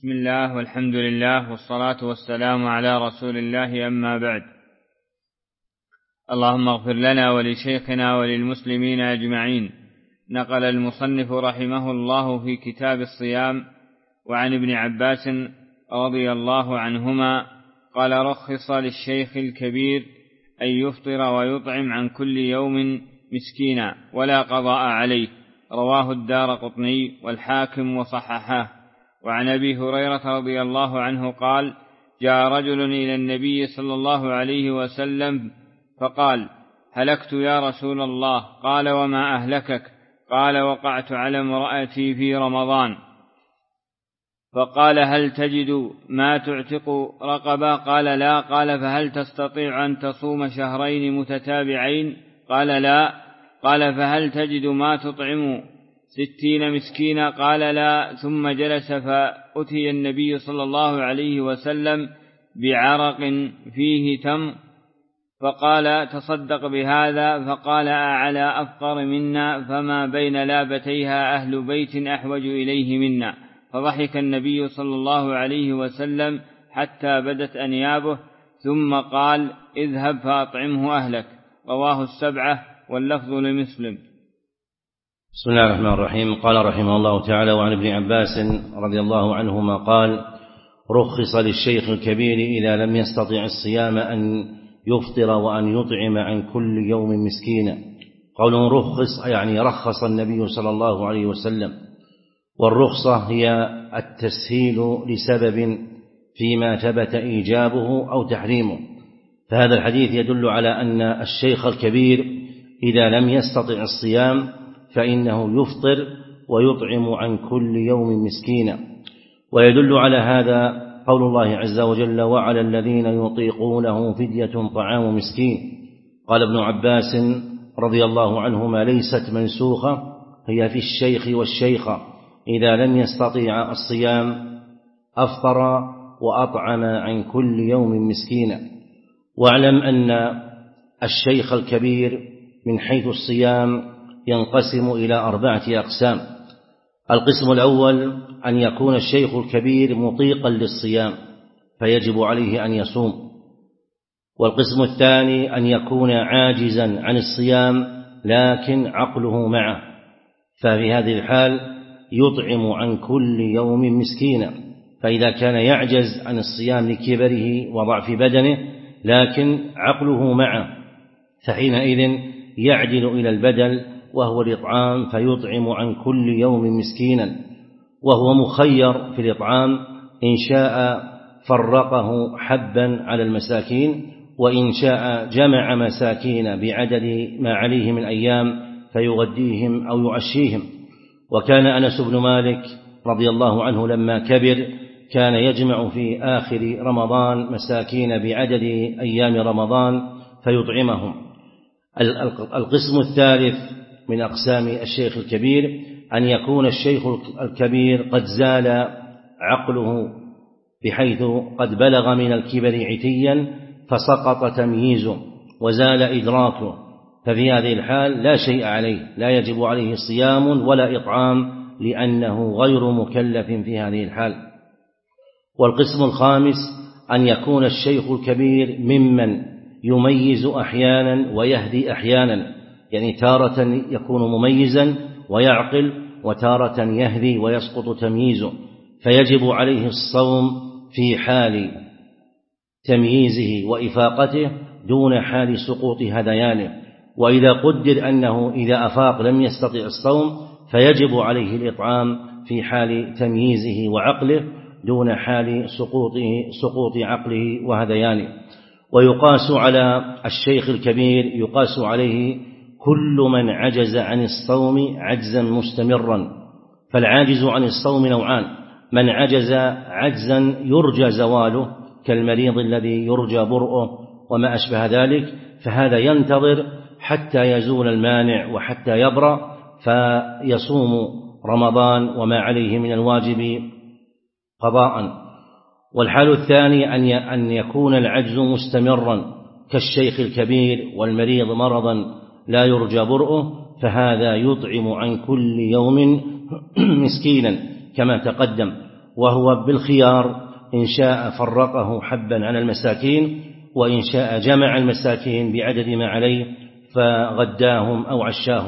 بسم الله والحمد لله والصلاة والسلام على رسول الله، أما بعد. اللهم اغفر لنا ولشيخنا وللمسلمين أجمعين. نقل المصنف رحمه الله في كتاب الصيام وعن ابن عباس رضي الله عنهما قال: رخص للشيخ الكبير أن يفطر ويطعم عن كل يوم مسكينا ولا قضاء عليه. رواه الدارقطني والحاكم وصححاه. وعن أبي هريرة رضي الله عنه قال: جاء رجل إلى النبي صلى الله عليه وسلم فقال: هلكت يا رسول الله. قال: وما أهلكك؟ قال: وقعت على امرأتي في رمضان. فقال: هل تجد ما تعتق رقبة؟ قال: لا. قال: فهل تستطيع أن تصوم شهرين متتابعين؟ قال: لا. قال: فهل تجد ما تطعم 60 مسكينا؟ قال: لا. ثم جلس، فأتي النبي صلى الله عليه وسلم بعرق فيه تمر، فقال: تصدق بهذا. فقال: أعلى أفقر منا، فما بين لابتيها أهل بيت أحوج إليه منا. فضحك النبي صلى الله عليه وسلم حتى بدت أنيابه، ثم قال: اذهب فأطعمه أهلك. رواه السبعة واللفظ لمسلم. بسم الله الرحمن الرحيم. قال رحمه الله تعالى: وعن ابن عباس رضي الله عنهما قال: رخص للشيخ الكبير إذا لم يستطع الصيام أن يفطر وأن يطعم عن كل يوم مسكينا. قوله رخص يعني رخص النبي صلى الله عليه وسلم، والرخصة هي التسهيل لسبب فيما ثبت إيجابه أو تحريمه. فهذا الحديث يدل على أن الشيخ الكبير إذا لم يستطع الصيام فإنه يفطر ويطعم عن كل يوم مسكينا. ويدل على هذا قول الله عز وجل: وعلى الذين يطيقونه فدية طعام مسكين. قال ابن عباس رضي الله عنهما: ليست منسوخة، هي في الشيخ والشيخة، إذا لم يستطيع الصيام أفطر وأطعم عن كل يوم مسكينا. واعلم أن الشيخ الكبير من حيث الصيام ينقسم إلى 4 أقسام. القسم الأول أن يكون الشيخ الكبير مطيقا للصيام فيجب عليه أن يصوم. والقسم الثاني أن يكون عاجزا عن الصيام لكن عقله معه، ففي هذه الحال يطعم عن كل يوم مسكينا. فإذا كان يعجز عن الصيام لكبره وضعف بدنه لكن عقله معه فحينئذ يعدل إلى البدل وهو الإطعام، فيطعم عن كل يوم مسكينا. وهو مخير في الإطعام، إن شاء فرقه حبا على المساكين، وإن شاء جمع مساكين بعدد ما عليه من أيام فيغديهم أو يعشيهم. وكان أنس بن مالك رضي الله عنه لما كبر كان يجمع في آخر رمضان مساكين بعدد أيام رمضان فيطعمهم. القسم الثالث من أقسام الشيخ الكبير أن يكون الشيخ الكبير قد زال عقله بحيث قد بلغ من الكبر عتيا فسقط تمييزه وزال إدراكه، ففي هذه الحال لا شيء عليه، لا يجب عليه صيام ولا إطعام لأنه غير مكلف في هذه الحال. والقسم الخامس أن يكون الشيخ الكبير ممن يميز أحيانا ويهدي أحيانا، يعني تارة يكون مميزا ويعقل، وتارة يهدي ويسقط تمييزه، فيجب عليه الصوم في حال تمييزه وإفاقته دون حال سقوط هذيانه. وإذا قدر أنه إذا أفاق لم يستطع الصوم فيجب عليه الإطعام في حال تمييزه وعقله دون حال سقوط عقله وهذيانه. ويقاس على الشيخ الكبير يقاس عليه كل من عجز عن الصوم عجزا مستمرا. فالعاجز عن الصوم نوعان: من عجز عجزا يرجى زواله كالمريض الذي يرجى برؤه وما أشبه ذلك، فهذا ينتظر حتى يزول المانع وحتى يبرأ فيصوم رمضان وما عليه من الواجب قضاء. والحال الثاني أن يكون العجز مستمرا كالشيخ الكبير والمريض مرضا لا يرجى برؤه، فهذا يطعم عن كل يوم مسكينا كما تقدم. وهو بالخيار، إن شاء فرقه حبا على المساكين، وإن شاء جمع المساكين بعدد ما عليه فغداهم أو عشاهم.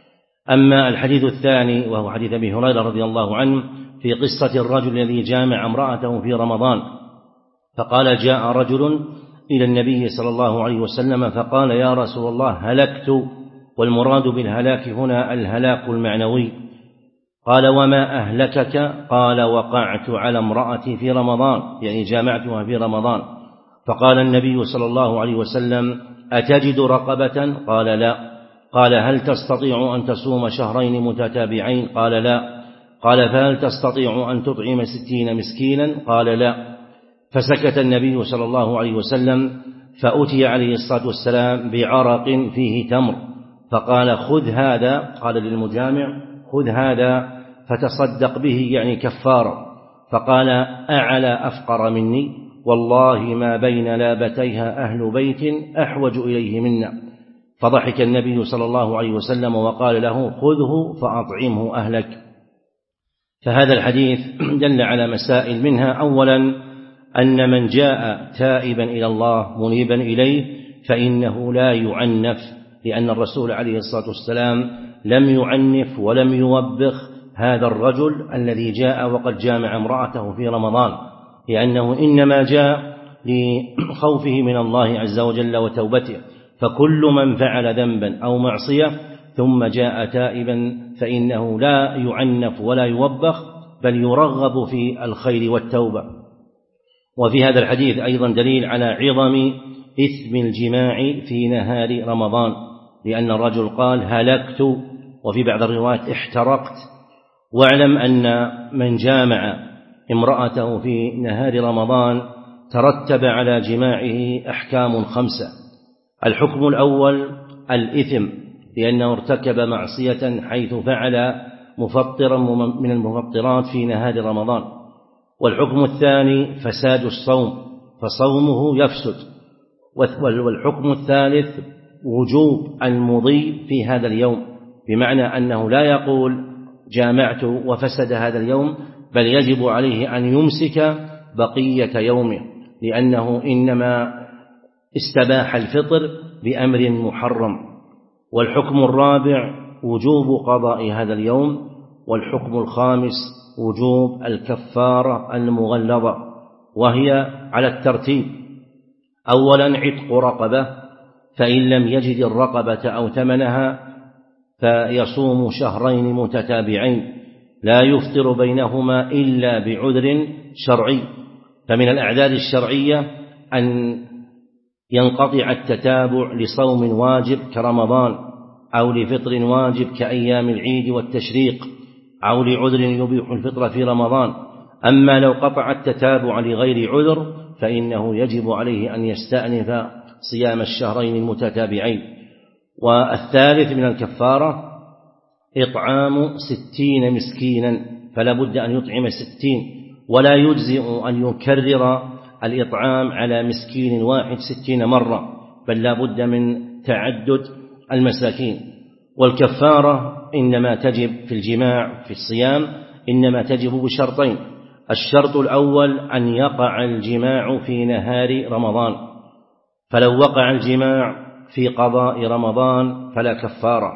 أما الحديث الثاني وهو حديث أبي هريرة رضي الله عنه في قصة الرجل الذي جامع امرأته في رمضان، فقال: جاء رجل إلى النبي صلى الله عليه وسلم فقال: يا رسول الله هلكت، والمراد بالهلاك هنا الهلاك المعنوي. قال: وما أهلكك؟ قال: وقعت على امرأتي في رمضان، يعني جامعتها في رمضان. فقال النبي صلى الله عليه وسلم: أتجد رقبة؟ قال: لا. قال: هل تستطيع أن تصوم شهرين متتابعين؟ قال: لا. قال: فهل تستطيع أن تطعم 60 مسكينا؟ قال: لا. فسكت النبي صلى الله عليه وسلم، فأتي عليه الصلاة والسلام بعرق فيه تمر، فقال: خذ هذا، قال للمجامع: خذ هذا فتصدق به، يعني كفارة. فقال: أعلى أفقر مني، والله ما بين لابتيها أهل بيت أحوج إليه منا. فضحك النبي صلى الله عليه وسلم وقال له: خذه فأطعمه أهلك. فهذا الحديث دل على مسائل، منها أولا أن من جاء تائبا إلى الله منيبا إليه فإنه لا يعنف، لأن الرسول عليه الصلاة والسلام لم يعنف ولم يوبخ هذا الرجل الذي جاء وقد جامع امرأته في رمضان، لأنه إنما جاء لخوفه من الله عز وجل وتوبته. فكل من فعل ذنبا أو معصية ثم جاء تائبا فإنه لا يعنف ولا يوبخ، بل يرغب في الخير والتوبة. وفي هذا الحديث أيضا دليل على عظم إثم الجماع في نهار رمضان، لأن الرجل قال: هلكت، وفي بعض الروايات احترقت. واعلم أن من جامع امرأته في نهار رمضان ترتب على جماعه أحكام 5. الحكم الأول الإثم، لأنه ارتكب معصية حيث فعل مفطرا من المفطرات في نهار رمضان. والحكم الثاني فساد الصوم، فصومه يفسد. والحكم الثالث وجوب المضي في هذا اليوم، بمعنى أنه لا يقول جامعت وفسد هذا اليوم، بل يجب عليه أن يمسك بقية يومه، لأنه إنما استباح الفطر بأمر محرم. والحكم الرابع وجوب قضاء هذا اليوم. والحكم الخامس وجوب الكفارة المغلظة، وهي على الترتيب: أولا عتق رقبة، فإن لم يجد الرقبة أو ثمنها فيصوم شهرين متتابعين لا يفطر بينهما إلا بعذر شرعي. فمن الأعذار الشرعية أن ينقطع التتابع لصوم واجب كرمضان، أو لفطر واجب كأيام العيد والتشريق، أو لعذر يبيح الفطر في رمضان. أما لو قطع التتابع لغير عذر فإنه يجب عليه أن يستأنف صيام الشهرين المتتابعين. والثالث من الكفارة إطعام 60 مسكينا، فلا بد أن يطعم 60، ولا يجزئ أن يكرر الإطعام على مسكين واحد 60 مرة، بل لا بد من تعدد المساكين. والكفارة إنما تجب في الجماع في الصيام إنما تجب بشرطين: الشرط الأول أن يقع الجماع في نهار رمضان، فلو وقع الجماع في قضاء رمضان فلا كفارة.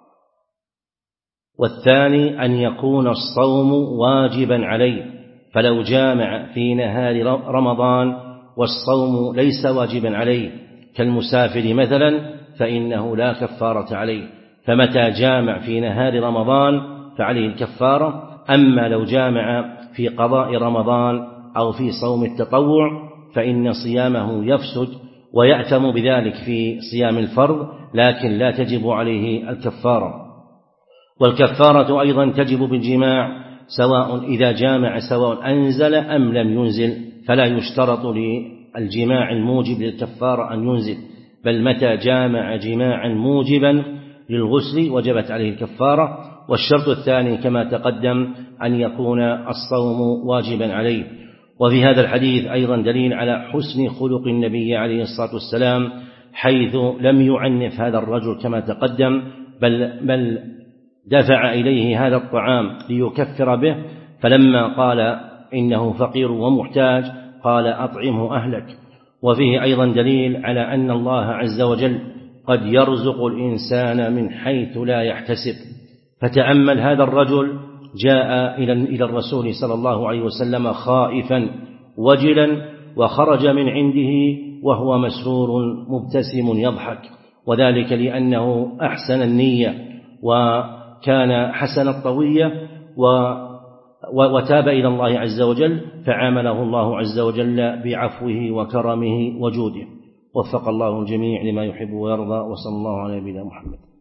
والثاني أن يكون الصوم واجبا عليه، فلو جامع في نهار رمضان والصوم ليس واجبا عليه كالمسافر مثلا فإنه لا كفارة عليه. فمتى جامع في نهار رمضان فعليه الكفارة. أما لو جامع في قضاء رمضان أو في صوم التطوع فإن صيامه يفسد ويأثم بذلك في صيام الفرض، لكن لا تجب عليه الكفارة. والكفارة أيضا تجب بالجماع سواء إذا جامع سواء أنزل أم لم ينزل، فلا يشترط للجماع الموجب للكفارة أن ينزل، بل متى جامع جماعا موجبا للغسل وجبت عليه الكفارة. والشرط الثاني كما تقدم أن يكون الصوم واجبا عليه. وفي هذا الحديث أيضا دليل على حسن خلق النبي عليه الصلاة والسلام، حيث لم يعنف هذا الرجل كما تقدم، بل دفع إليه هذا الطعام ليكفر به. فلما قال إنه فقير ومحتاج قال أطعمه أهلك. وفيه أيضا دليل على أن الله عز وجل قد يرزق الإنسان من حيث لا يحتسب. فتأمل هذا الرجل جاء إلى الرسول صلى الله عليه وسلم خائفا وجلا، وخرج من عنده وهو مسرور مبتسم يضحك، وذلك لأنه أحسن النية وكان حسن الطوية وتاب إلى الله عز وجل، فعامله الله عز وجل بعفوه وكرمه وجوده. وفق الله الجميع لما يحب ويرضى، وصلى الله على نبينا محمد.